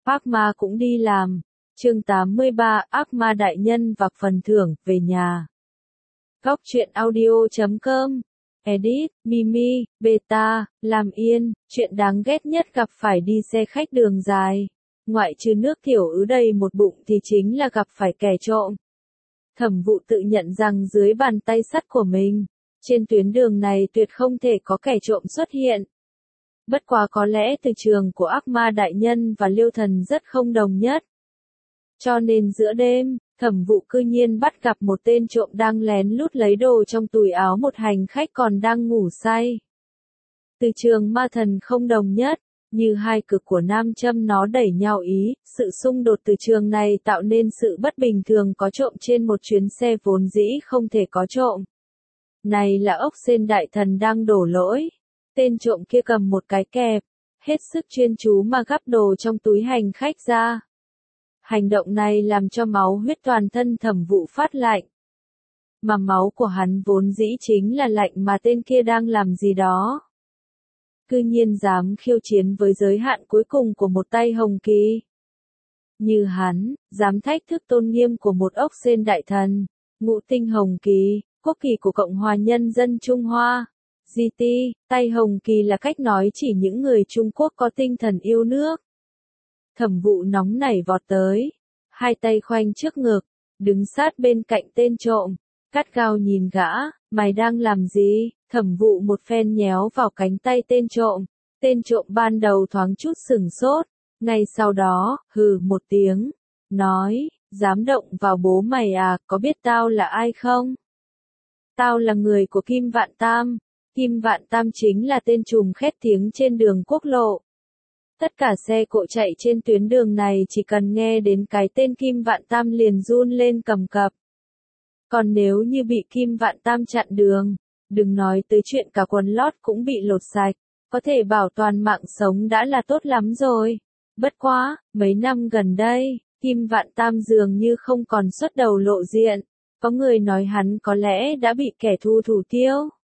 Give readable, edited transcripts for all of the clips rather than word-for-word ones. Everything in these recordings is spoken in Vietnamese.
Ác ma cũng đi làm. Chương 83, ác ma đại nhân và phần thưởng, về nhà. Góc truyện audio.com. Edit, Mimi, Beta, làm yên, chuyện đáng ghét nhất gặp phải đi xe khách đường dài. Ngoại trừ nước tiểu ứ đầy một bụng thì chính là gặp phải kẻ trộm. Thẩm Vụ tự nhận rằng dưới bàn tay sắt của mình, trên tuyến đường này tuyệt không thể có kẻ trộm xuất hiện. Bất quá có lẽ từ trường của ác ma đại nhân và Liêu Thần rất không đồng nhất. Cho nên giữa đêm, Thẩm Vụ cư nhiên bắt gặp một tên trộm đang lén lút lấy đồ trong túi áo một hành khách còn đang ngủ say. Từ trường ma thần không đồng nhất, như hai cực của nam châm nó đẩy nhau ý, sự xung đột từ trường này tạo nên sự bất bình thường có trộm trên một chuyến xe vốn dĩ không thể có trộm. Này là ốc sên đại thần đang đổ lỗi. Tên trộm kia cầm một cái kẹp, hết sức chuyên chú mà gắp đồ trong túi hành khách ra. Hành động này làm cho máu huyết toàn thân Thẩm Vụ phát lạnh. Mà máu của hắn vốn dĩ chính là lạnh mà tên kia đang làm gì đó. Cư nhiên dám khiêu chiến với giới hạn cuối cùng của một tay hồng kỳ. Như hắn, dám thách thức tôn nghiêm của một ốc sên đại thần, ngũ tinh hồng kỳ, quốc kỳ của Cộng hòa Nhân dân Trung Hoa. GT, tay hồng kỳ là cách nói chỉ những người Trung Quốc có tinh thần yêu nước. Thẩm Vụ nóng nảy vọt tới, hai tay khoanh trước ngực, đứng sát bên cạnh tên trộm, gắt gao nhìn gã, mày đang làm gì? Thẩm Vụ một phen nhéo vào cánh tay tên trộm ban đầu thoáng chút sửng sốt, ngay sau đó, hừ một tiếng, nói, dám động vào bố mày à, có biết tao là ai không? Tao là người của Kim Vạn Tam. Kim Vạn Tam chính là tên trùm khét tiếng trên đường quốc lộ. Tất cả xe cộ chạy trên tuyến đường này chỉ cần nghe đến cái tên Kim Vạn Tam liền run lên cầm cập. Còn nếu như bị Kim Vạn Tam chặn đường, đừng nói tới chuyện cả quần lót cũng bị lột sạch, có thể bảo toàn mạng sống đã là tốt lắm rồi. Bất quá, mấy năm gần đây, Kim Vạn Tam dường như không còn xuất đầu lộ diện, có người nói hắn có lẽ đã bị kẻ thù thủ tiêu.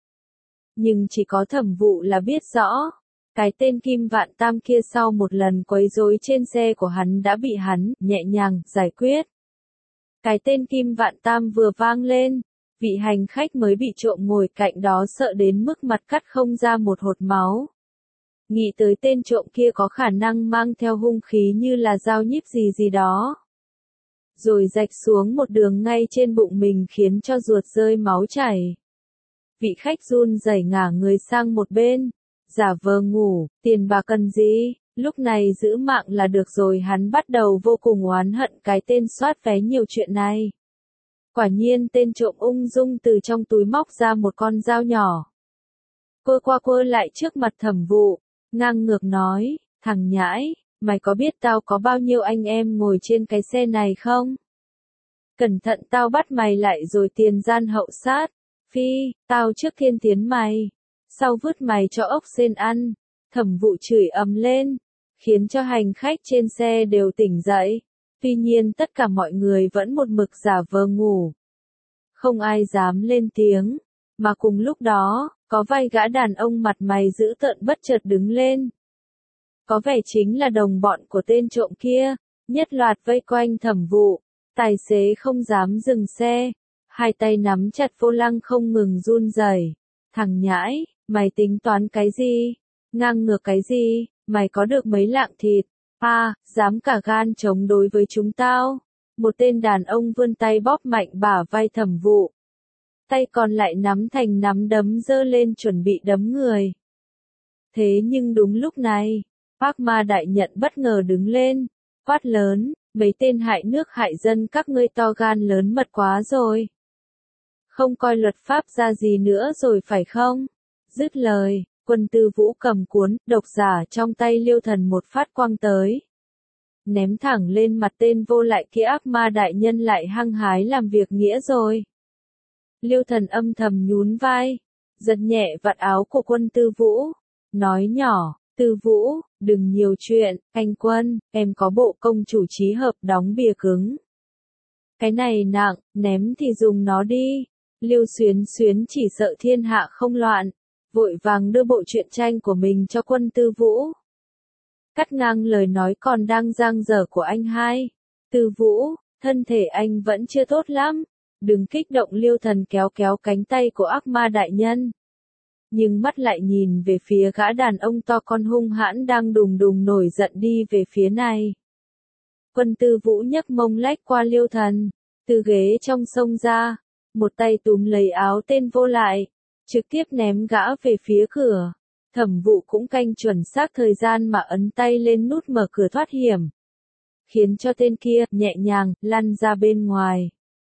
Nhưng chỉ có Thẩm Vụ là biết rõ, cái tên Kim Vạn Tam kia sau một lần quấy rối trên xe của hắn đã bị hắn nhẹ nhàng giải quyết. Cái tên Kim Vạn Tam vừa vang lên, vị hành khách mới bị trộm ngồi cạnh đó sợ đến mức mặt cắt không ra một hột máu. Nghĩ tới tên trộm kia có khả năng mang theo hung khí như là dao nhíp gì gì đó. Rồi rạch xuống một đường ngay trên bụng mình khiến cho ruột rơi máu chảy. Vị khách run rẩy ngả người sang một bên, giả vờ ngủ, tiền bạc cần gì, lúc này giữ mạng là được rồi. Hắn bắt đầu vô cùng oán hận cái tên soát vé nhiều chuyện này. Quả nhiên tên trộm ung dung từ trong túi móc ra một con dao nhỏ. Quơ qua quơ lại trước mặt Thẩm Vụ, ngang ngược nói, thằng nhãi, mày có biết tao có bao nhiêu anh em ngồi trên cái xe này không? Cẩn thận tao bắt mày lại rồi tiền gian hậu sát. Phi, tao trước tiên tiến mày, sau vứt mày cho ốc sên ăn. Thẩm Vụ chửi ầm lên, khiến cho hành khách trên xe đều tỉnh dậy. Tuy nhiên tất cả mọi người vẫn một mực giả vờ ngủ. Không ai dám lên tiếng, mà cùng lúc đó, có vài gã đàn ông mặt mày dữ tợn bất chợt đứng lên. Có vẻ chính là đồng bọn của tên trộm kia, nhất loạt vây quanh Thẩm Vụ, tài xế không dám dừng xe. Hai tay nắm chặt vô lăng không ngừng run rẩy. Thằng nhãi, mày tính toán cái gì? Ngang ngược cái gì? Mày có được mấy lạng thịt? Dám cả gan chống đối với chúng tao. Một tên đàn ông vươn tay bóp mạnh bả vai Thẩm Vụ. Tay còn lại nắm thành nắm đấm giơ lên chuẩn bị đấm người. Thế nhưng đúng lúc này, ác ma đại nhận bất ngờ đứng lên, quát lớn, mấy tên hại nước hại dân các ngươi to gan lớn mật quá rồi. Không coi luật pháp ra gì nữa rồi phải không? Dứt lời, Quân Tư Vũ cầm cuốn độc giả trong tay Liêu Thần một phát quăng tới. Ném thẳng lên mặt tên vô lại kia. Ác ma đại nhân lại hăng hái làm việc nghĩa rồi. Liêu Thần âm thầm nhún vai, giật nhẹ vạt áo của Quân Tư Vũ, nói nhỏ, Tư Vũ, đừng nhiều chuyện, anh Quân, em có bộ công chủ trí hợp đóng bìa cứng. Cái này nặng, ném thì dùng nó đi. Liêu Xuyến Xuyến chỉ sợ thiên hạ không loạn, vội vàng đưa bộ truyện tranh của mình cho Quân Tư Vũ. cắt ngang lời nói còn đang dang dở của anh hai. Tư Vũ, thân thể anh vẫn chưa tốt lắm. Đừng kích động, Liêu Thần kéo kéo cánh tay của ác ma đại nhân. Nhưng mắt lại nhìn về phía gã đàn ông to con hung hãn đang đùng đùng nổi giận đi về phía này. Quân Tư Vũ nhấc mông lách qua Liêu Thần, từ ghế trong xông ra, một tay túm lấy áo tên vô lại, trực tiếp ném gã về phía cửa. Thẩm Vụ cũng canh chuẩn xác thời gian mà ấn tay lên nút mở cửa thoát hiểm, khiến cho tên kia nhẹ nhàng lăn ra bên ngoài.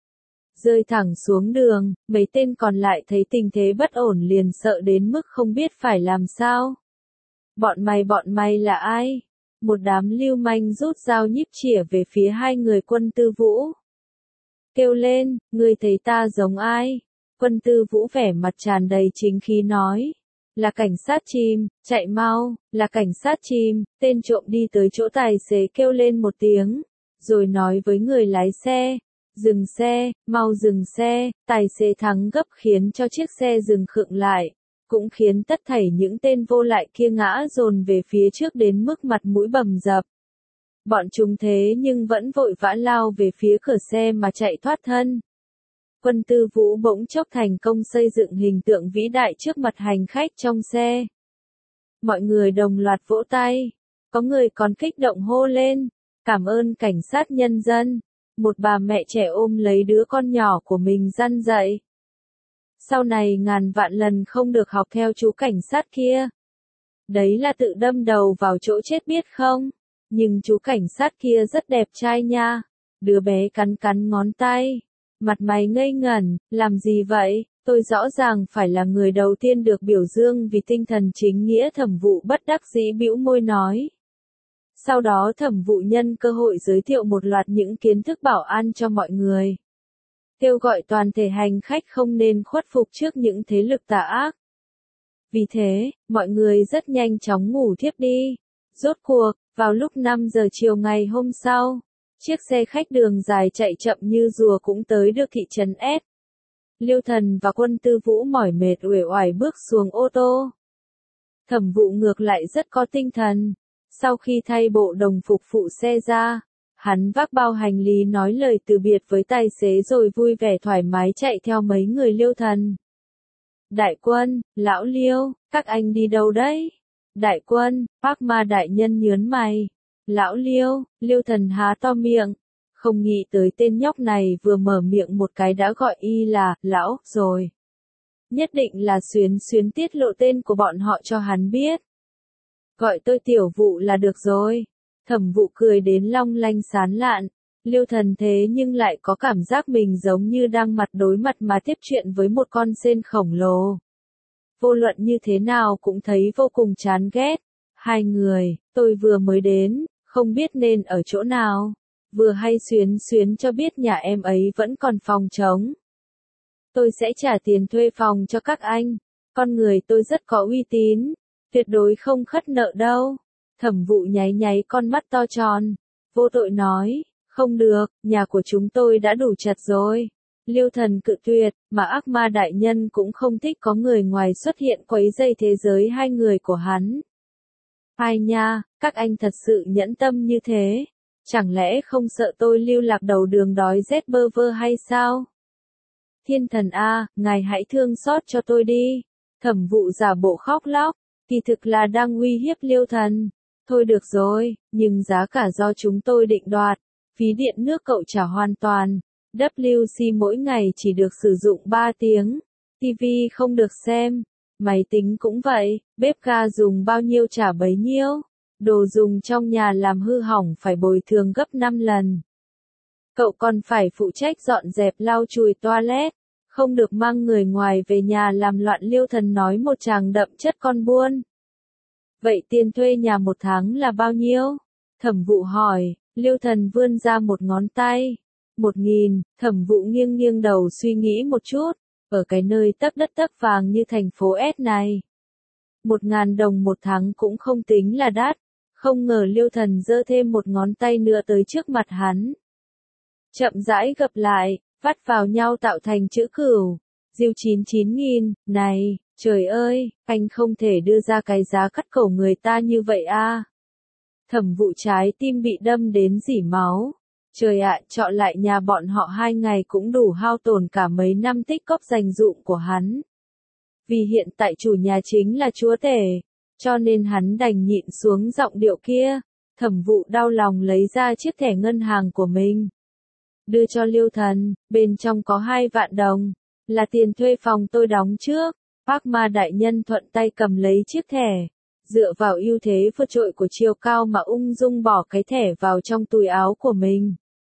Rơi thẳng xuống đường, mấy tên còn lại thấy tình thế bất ổn liền sợ đến mức không biết phải làm sao. Bọn mày là ai? Một đám lưu manh rút dao nhíp chĩa về phía hai người Quân Tư Vũ. Kêu lên, ngươi thấy ta giống ai? Quân Tư Vũ vẻ mặt tràn đầy chính khí nói. Là cảnh sát chim, chạy mau, là cảnh sát chim. Tên trộm đi tới chỗ tài xế kêu lên một tiếng, rồi nói với người lái xe. Dừng xe, mau dừng xe. Tài xế thắng gấp khiến cho chiếc xe dừng khựng lại, cũng khiến tất thảy những tên vô lại kia ngã dồn về phía trước đến mức mặt mũi bầm dập. Bọn chúng thế nhưng vẫn vội vã lao về phía cửa xe mà chạy thoát thân. Quân Tư Vũ bỗng chốc thành công xây dựng hình tượng vĩ đại trước mặt hành khách trong xe. Mọi người đồng loạt vỗ tay, có người còn kích động hô lên, cảm ơn cảnh sát nhân dân. Một bà mẹ trẻ ôm lấy đứa con nhỏ của mình răn dạy. Sau này ngàn vạn lần không được học theo chú cảnh sát kia. Đấy là tự đâm đầu vào chỗ chết biết không? Nhưng chú cảnh sát kia rất đẹp trai nha. Đứa bé cắn cắn ngón tay. Mặt mày ngây ngẩn, làm gì vậy? Tôi rõ ràng phải là người đầu tiên được biểu dương vì tinh thần chính nghĩa. Thẩm Vụ bất đắc dĩ bĩu môi nói. Sau đó Thẩm Vụ nhân cơ hội giới thiệu một loạt những kiến thức bảo an cho mọi người. Kêu gọi toàn thể hành khách không nên khuất phục trước những thế lực tà ác. Vì thế, mọi người rất nhanh chóng ngủ thiếp đi. Rốt cuộc, vào lúc 5 giờ chiều ngày hôm sau, chiếc xe khách đường dài chạy chậm như rùa cũng tới được thị trấn S. Liêu Thần và Quân Tư Vũ mỏi mệt uể oải bước xuống ô tô. Thẩm Vụ ngược lại rất có tinh thần. Sau khi thay bộ đồng phục phụ xe ra, hắn vác bao hành lý nói lời từ biệt với tài xế rồi vui vẻ thoải mái chạy theo mấy người Liêu Thần. Đại quân, lão Liêu, các anh đi đâu đấy? Đại quân, ác ma đại nhân nhớn mày. Lão Liêu, Liêu Thần há to miệng. Không nghĩ tới tên nhóc này vừa mở miệng một cái đã gọi y là lão rồi. Nhất định là xuyến tiết lộ tên của bọn họ cho hắn biết. Gọi tôi Tiểu Vụ là được rồi. Thẩm Vụ cười đến long lanh sán lạn. Liêu Thần thế nhưng lại có cảm giác mình giống như đang mặt đối mặt mà tiếp chuyện với một con sên khổng lồ. Vô luận như thế nào cũng thấy vô cùng chán ghét. Hai người, tôi vừa mới đến, không biết nên ở chỗ nào. Vừa hay xuyến cho biết nhà em ấy vẫn còn phòng trống. Tôi sẽ trả tiền thuê phòng cho các anh. Con người tôi rất có uy tín. Tuyệt đối không khất nợ đâu. Thẩm Vụ nháy nháy con mắt to tròn. Vô tội nói, không được, nhà của chúng tôi đã đủ chật rồi. Liêu Thần cự tuyệt, mà ác ma đại nhân cũng không thích có người ngoài xuất hiện quấy rầy thế giới hai người của hắn. Ai nha, các anh thật sự nhẫn tâm như thế. Chẳng lẽ không sợ tôi lưu lạc đầu đường đói rét bơ vơ hay sao? Thiên thần a, ngài hãy thương xót cho tôi đi. Thẩm Vụ giả bộ khóc lóc, kỳ thực là đang uy hiếp Liêu Thần. Thôi được rồi, nhưng giá cả do chúng tôi định đoạt. Phí điện nước cậu trả hoàn toàn. WC mỗi ngày chỉ được sử dụng 3 tiếng. TV không được xem. Máy tính cũng vậy, bếp ga dùng bao nhiêu trả bấy nhiêu. Đồ dùng trong nhà làm hư hỏng phải bồi thường gấp 5 lần. Cậu còn phải phụ trách dọn dẹp lau chùi toilet. Không được mang người ngoài về nhà làm loạn. Liêu Thần nói một tràng đậm chất con buôn. Vậy tiền thuê nhà một tháng là bao nhiêu? Thẩm Vụ hỏi. Liêu Thần vươn ra một ngón tay. 1.000. Thẩm Vụ nghiêng nghiêng đầu suy nghĩ một chút. Ở cái nơi tấp đất tấp vàng như thành phố S này, 1.000 đồng một tháng cũng không tính là đắt. Không ngờ Liêu Thần giơ thêm một ngón tay nữa tới trước mặt hắn. Chậm rãi gập lại, vắt vào nhau tạo thành chữ cửu. Diêu 99.000, này, trời ơi, anh không thể đưa ra cái giá cắt cổ người ta như vậy a. Thẩm Vụ trái tim bị đâm đến rỉ máu. Trời ạ, trọ lại nhà bọn họ 2 ngày cũng đủ hao tổn cả mấy năm tích cóp dành dụm của hắn. Vì hiện tại chủ nhà chính là chúa tể, cho nên hắn đành nhịn xuống giọng điệu kia. Thẩm Vụ đau lòng lấy ra chiếc thẻ ngân hàng của mình. Đưa cho Liêu Thần, bên trong có 2 vạn đồng, là tiền thuê phòng tôi đóng trước. Ác ma đại nhân thuận tay cầm lấy chiếc thẻ, dựa vào ưu thế vượt trội của chiều cao mà ung dung bỏ cái thẻ vào trong túi áo của mình.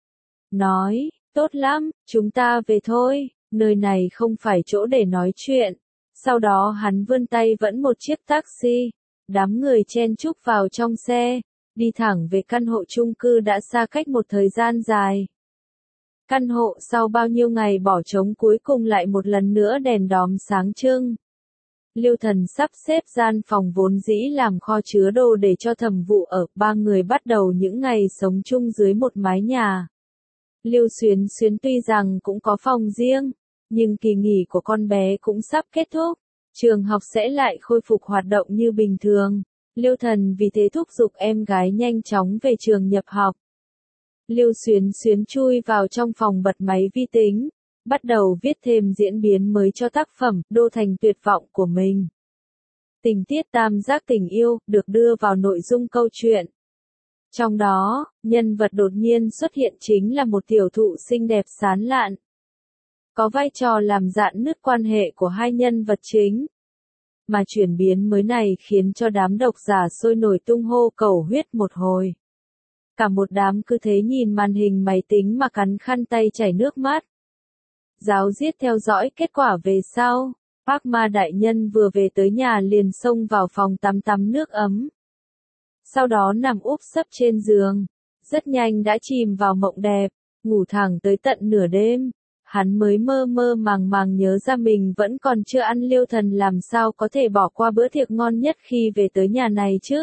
Nói, tốt lắm, chúng ta về thôi, nơi này không phải chỗ để nói chuyện. Sau đó hắn vươn tay vẫn một chiếc taxi, đám người chen chúc vào trong xe, đi thẳng về căn hộ chung cư đã xa cách một thời gian dài. Căn hộ sau bao nhiêu ngày bỏ trống cuối cùng lại một lần nữa đèn đóm sáng trưng. Liêu Thần sắp xếp gian phòng vốn dĩ làm kho chứa đồ để cho Thẩm Vụ ở, 3 người bắt đầu những ngày sống chung dưới một mái nhà. Liêu Xuyến Xuyến tuy rằng cũng có phòng riêng, nhưng kỳ nghỉ của con bé cũng sắp kết thúc, trường học sẽ lại khôi phục hoạt động như bình thường. Liêu Thần vì thế thúc giục em gái nhanh chóng về trường nhập học. Liêu Xuyến Xuyến chui vào trong phòng bật máy vi tính, bắt đầu viết thêm diễn biến mới cho tác phẩm Đô Thành Tuyệt Vọng của mình. Tình tiết tam giác tình yêu được đưa vào nội dung câu chuyện. Trong đó, nhân vật đột nhiên xuất hiện chính là một tiểu thụ xinh đẹp sán lạn, có vai trò làm rạn nứt quan hệ của 2 nhân vật chính. Mà chuyển biến mới này khiến cho đám độc giả sôi nổi tung hô cầu huyết một hồi. Cả một đám cứ thế nhìn màn hình máy tính mà cắn khăn tay chảy nước mắt. Giáo giết theo dõi kết quả về sau. Ác ma đại nhân vừa về tới nhà liền xông vào phòng tắm nước ấm. Sau đó nằm úp sấp trên giường. Rất nhanh đã chìm vào mộng đẹp, ngủ thẳng tới tận nửa đêm. Hắn mới mơ mơ màng nhớ ra mình vẫn còn chưa ăn. Liêu Thần làm sao có thể bỏ qua bữa tiệc ngon nhất khi về tới nhà này chứ.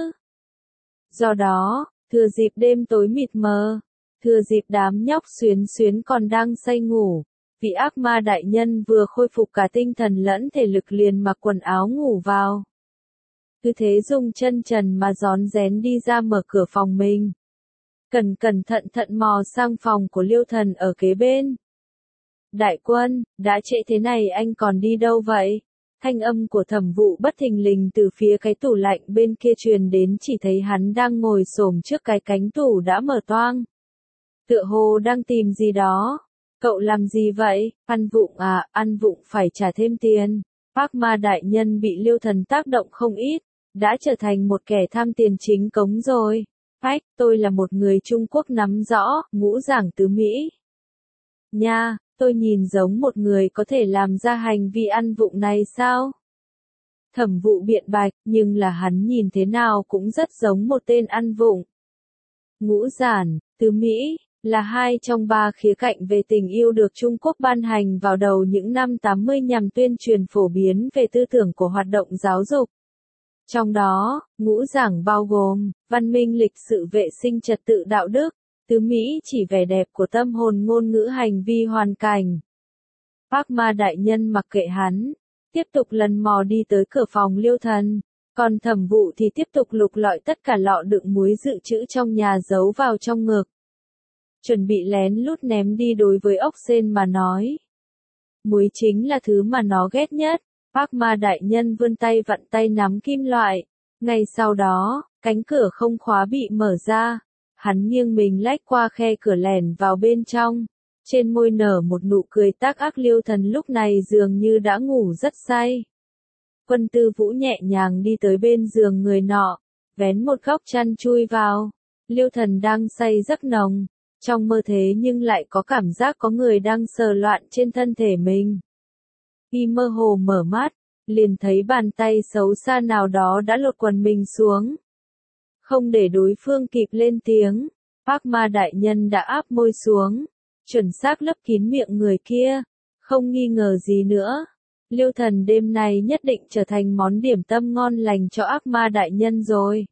Do đó, thừa dịp đêm tối mịt mờ, thừa dịp đám nhóc Xuyến Xuyến còn đang say ngủ, vị ác ma đại nhân vừa khôi phục cả tinh thần lẫn thể lực liền mặc quần áo ngủ vào. Cứ thế dùng chân trần mà rón rén đi ra mở cửa phòng mình. Cẩn thận mò sang phòng của Liêu Thần ở kế bên. Đại quân, đã trễ thế này anh còn đi đâu vậy? Thanh âm của Thẩm Vụ bất thình lình từ phía cái tủ lạnh bên kia truyền đến, chỉ thấy hắn đang ngồi xổm trước cái cánh tủ đã mở toang. Tựa hồ đang tìm gì đó. Cậu làm gì vậy? Ăn vụng à, ăn vụng phải trả thêm tiền. Ác ma đại nhân bị Liêu Thần tác động không ít, đã trở thành một kẻ tham tiền chính cống rồi. Phách, tôi là một người Trung Quốc nắm rõ, ngũ giảng tứ Mỹ. Nha, tôi nhìn giống một người có thể làm ra hành vi ăn vụng này sao? Thẩm Vụ biện bạch, nhưng là hắn nhìn thế nào cũng rất giống một tên ăn vụng. Ngũ giản, tứ Mỹ, là 2 trong 3 khía cạnh về tình yêu được Trung Quốc ban hành vào đầu những năm 80 nhằm tuyên truyền phổ biến về tư tưởng của hoạt động giáo dục. Trong đó, ngũ giảng bao gồm, văn minh lịch sự vệ sinh trật tự đạo đức, tứ Mỹ chỉ vẻ đẹp của tâm hồn ngôn ngữ hành vi hoàn cảnh. Ác ma đại nhân mặc kệ hắn, tiếp tục lần mò đi tới cửa phòng Liêu Thần, còn Thẩm Vụ thì tiếp tục lục lọi tất cả lọ đựng muối dự trữ trong nhà giấu vào trong ngực. Chuẩn bị lén lút ném đi. Đối với ốc sên mà nói, muối chính là thứ mà nó ghét nhất. Ác ma đại nhân vươn tay vặn tay nắm kim loại. Ngay sau đó, cánh cửa không khóa bị mở ra. Hắn nghiêng mình lách qua khe cửa lẻn vào bên trong. Trên môi nở một nụ cười tác ác. Liêu Thần lúc này dường như đã ngủ rất say. Quân Tư Vũ nhẹ nhàng đi tới bên giường người nọ, vén một góc chăn chui vào. Liêu Thần đang say giấc nồng, trong mơ thế nhưng lại có cảm giác có người đang sờ loạn trên thân thể mình. Khi mơ hồ mở mắt, liền thấy bàn tay xấu xa nào đó đã lột quần mình xuống. Không để đối phương kịp lên tiếng, ác ma đại nhân đã áp môi xuống, chuẩn xác lấp kín miệng người kia, không nghi ngờ gì nữa. Liêu Thần đêm nay nhất định trở thành món điểm tâm ngon lành cho ác ma đại nhân rồi.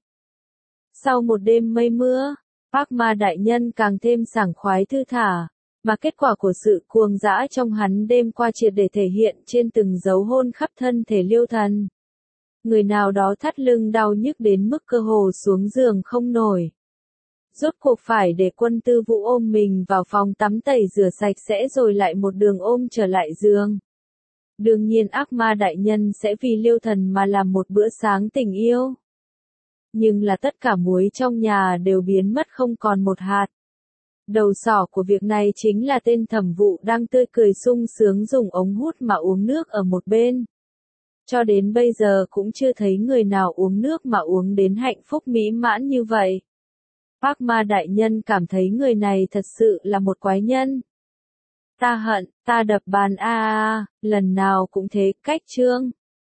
Sau một đêm mây mưa, ác ma đại nhân càng thêm sảng khoái thư thả, mà kết quả của sự cuồng dã trong hắn đêm qua triệt để thể hiện trên từng dấu hôn khắp thân thể Liêu Thần. Người nào đó thắt lưng đau nhức đến mức cơ hồ xuống giường không nổi. Rốt cuộc phải để Quân Tư Vũ ôm mình vào phòng tắm tẩy rửa sạch sẽ rồi lại một đường ôm trở lại giường. Đương nhiên ác ma đại nhân sẽ vì Liêu Thần mà làm một bữa sáng tình yêu. Nhưng là tất cả muối trong nhà đều biến mất không còn một hạt. Đầu sỏ của việc này chính là tên Thẩm Vụ đang tươi cười sung sướng dùng ống hút mà uống nước ở một bên. Cho đến bây giờ cũng chưa thấy người nào uống nước mà uống đến hạnh phúc mỹ mãn như vậy. Ác ma đại nhân cảm thấy người này thật sự là một quái nhân. Ta hận, ta đập bàn lần nào cũng thế, cách chương.